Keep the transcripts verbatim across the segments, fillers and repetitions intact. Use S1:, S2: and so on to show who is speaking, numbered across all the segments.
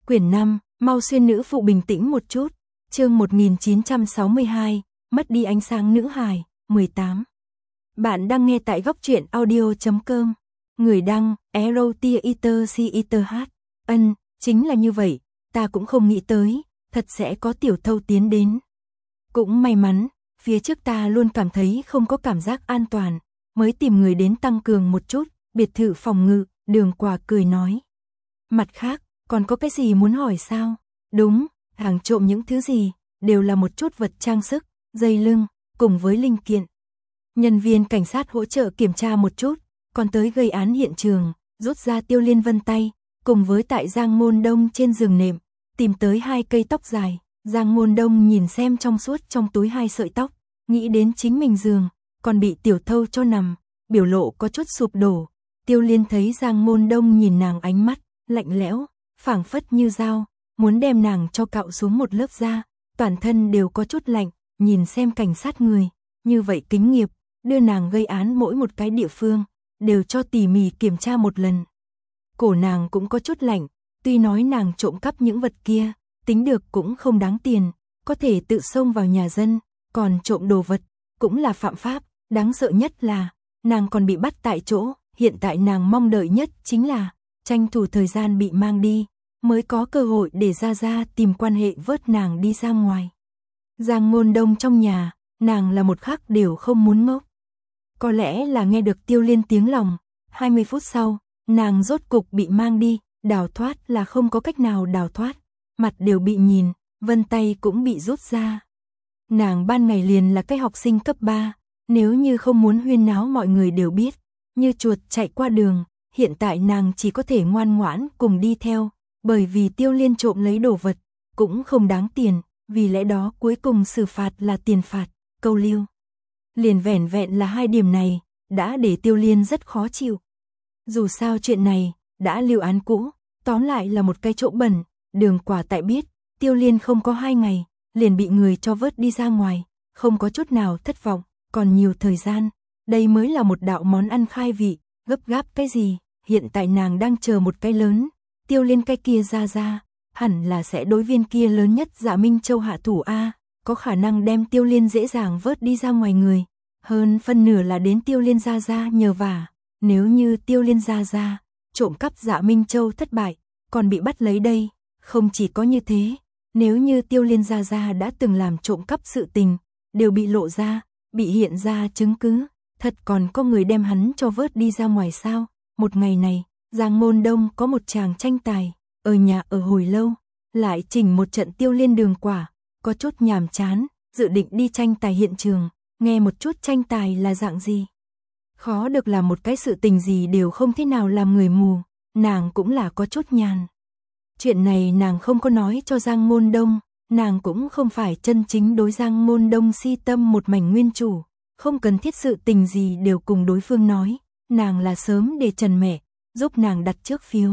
S1: Quyển năm, mau xuyên nữ phụ bình tĩnh một chút. Chương một nghìn chín trăm sáu mươi hai, mất đi ánh sáng nữ hài, mười tám. Bạn đang nghe tại góc truyện audio chấm com. Người đăng, Erotiater Citer H. Ân, chính là như vậy, ta cũng không nghĩ tới, thật sẽ có tiểu thâu tiến đến. Cũng may mắn, phía trước ta luôn cảm thấy không có cảm giác an toàn, mới tìm người đến tăng cường một chút, biệt thự phòng ngự, Đường Quả cười nói. Mặt khác, còn có cái gì muốn hỏi sao? Đúng, hàng trộm những thứ gì, đều là một chút vật trang sức, dây lưng, cùng với linh kiện. Nhân viên cảnh sát hỗ trợ kiểm tra một chút, còn tới gây án hiện trường, rút ra Tiêu Liên vân tay, cùng với tại Giang Môn Đông trên giường nệm, tìm tới hai cây tóc dài. Giang Môn Đông nhìn xem trong suốt trong túi hai sợi tóc, nghĩ đến chính mình giường, còn bị tiểu thâu cho nằm, biểu lộ có chút sụp đổ. Tiêu Liên thấy Giang Môn Đông nhìn nàng ánh mắt lạnh lẽo, phảng phất như dao, muốn đem nàng cho cạo xuống một lớp da, toàn thân đều có chút lạnh, nhìn xem cảnh sát người, như vậy kính nghiệp, đưa nàng gây án mỗi một cái địa phương, đều cho tỉ mỉ kiểm tra một lần. Cổ nàng cũng có chút lạnh, tuy nói nàng trộm cắp những vật kia, tính được cũng không đáng tiền, có thể tự xông vào nhà dân, còn trộm đồ vật, cũng là phạm pháp, đáng sợ nhất là, nàng còn bị bắt tại chỗ, hiện tại nàng mong đợi nhất chính là, tranh thủ thời gian bị mang đi, mới có cơ hội để Gia Gia tìm quan hệ vớt nàng đi ra ngoài. Giang Môn Đông trong nhà, nàng là một khắc đều không muốn ngốc. Có lẽ là nghe được Tiêu Liên tiếng lòng, hai mươi phút sau, nàng rốt cục bị mang đi, đào thoát là không có cách nào đào thoát, mặt đều bị nhìn, vân tay cũng bị rút ra. Nàng ban ngày liền là cái học sinh cấp ba, nếu như không muốn huyên náo mọi người đều biết, như chuột chạy qua đường, hiện tại nàng chỉ có thể ngoan ngoãn cùng đi theo, bởi vì Tiêu Liên trộm lấy đồ vật, cũng không đáng tiền, vì lẽ đó cuối cùng xử phạt là tiền phạt, câu lưu. Liền vẻn vẹn là hai điểm này, đã để Tiêu Liên rất khó chịu. Dù sao chuyện này, đã lưu án cũ, tóm lại là một cái chỗ bẩn, Đường Quả tại biết, Tiêu Liên không có hai ngày, liền bị người cho vớt đi ra ngoài, không có chút nào thất vọng, còn nhiều thời gian, đây mới là một đạo món ăn khai vị, gấp gáp cái gì, hiện tại nàng đang chờ một cái lớn, Tiêu Liên cái kia ra ra, hẳn là sẽ đối viên kia lớn nhất Dạ Minh Châu hạ thủ A, có khả năng đem Tiêu Liên dễ dàng vớt đi ra ngoài người, hơn phân nửa là đến Tiêu Liên ra ra nhờ vả, nếu như Tiêu Liên ra ra, trộm cắp Dạ Minh Châu thất bại, còn bị bắt lấy đây, không chỉ có như thế, nếu như Tiêu Liên ra ra đã từng làm trộm cắp sự tình, đều bị lộ ra, bị hiện ra chứng cứ, thật còn có người đem hắn cho vớt đi ra ngoài sao? Một ngày này, Giang Môn Đông có một chàng tranh tài, ở nhà ở hồi lâu, lại chỉnh một trận Tiêu Liên Đường Quả, có chút nhàm chán, dự định đi tranh tài hiện trường, nghe một chút tranh tài là dạng gì. Khó được là một cái sự tình gì đều không thế nào làm người mù, nàng cũng là có chút nhàn. Chuyện này nàng không có nói cho Giang Môn Đông, nàng cũng không phải chân chính đối Giang Môn Đông si tâm một mảnh nguyên chủ, không cần thiết sự tình gì đều cùng đối phương nói, nàng là sớm để Trần mẹ, giúp nàng đặt trước phiếu.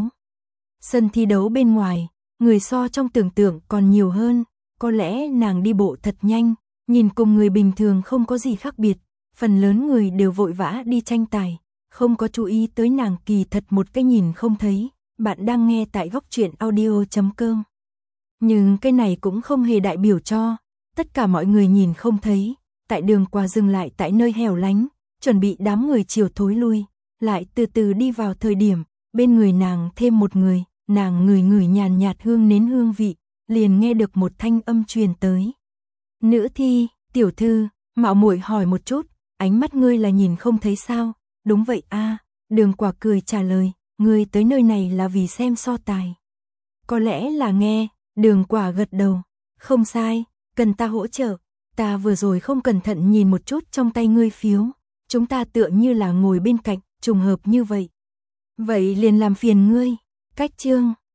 S1: Sân thi đấu bên ngoài, người so trong tưởng tượng còn nhiều hơn, có lẽ nàng đi bộ thật nhanh, nhìn cùng người bình thường không có gì khác biệt, phần lớn người đều vội vã đi tranh tài, không có chú ý tới nàng kỳ thật một cái nhìn không thấy. Bạn đang nghe tại góc truyện audio chấm com. Nhưng cái này cũng không hề đại biểu cho tất cả mọi người nhìn không thấy, tại Đường Quả dừng lại tại nơi hẻo lánh, chuẩn bị đám người chiều thối lui, lại từ từ đi vào thời điểm, bên người nàng thêm một người, nàng ngửi ngửi nhàn nhạt hương nến hương vị, liền nghe được một thanh âm truyền tới. Nữ thi, tiểu thư, mạo muội hỏi một chút, ánh mắt ngươi là nhìn không thấy sao? Đúng vậy a, Đường Quả cười trả lời. Ngươi tới nơi này là vì xem so tài. Có lẽ là nghe, Đường Quả gật đầu. Không sai, cần ta hỗ trợ. Ta vừa rồi không cẩn thận nhìn một chút trong tay ngươi phiếu. Chúng ta tựa như là ngồi bên cạnh, trùng hợp như vậy. Vậy liền làm phiền ngươi. Cách chương.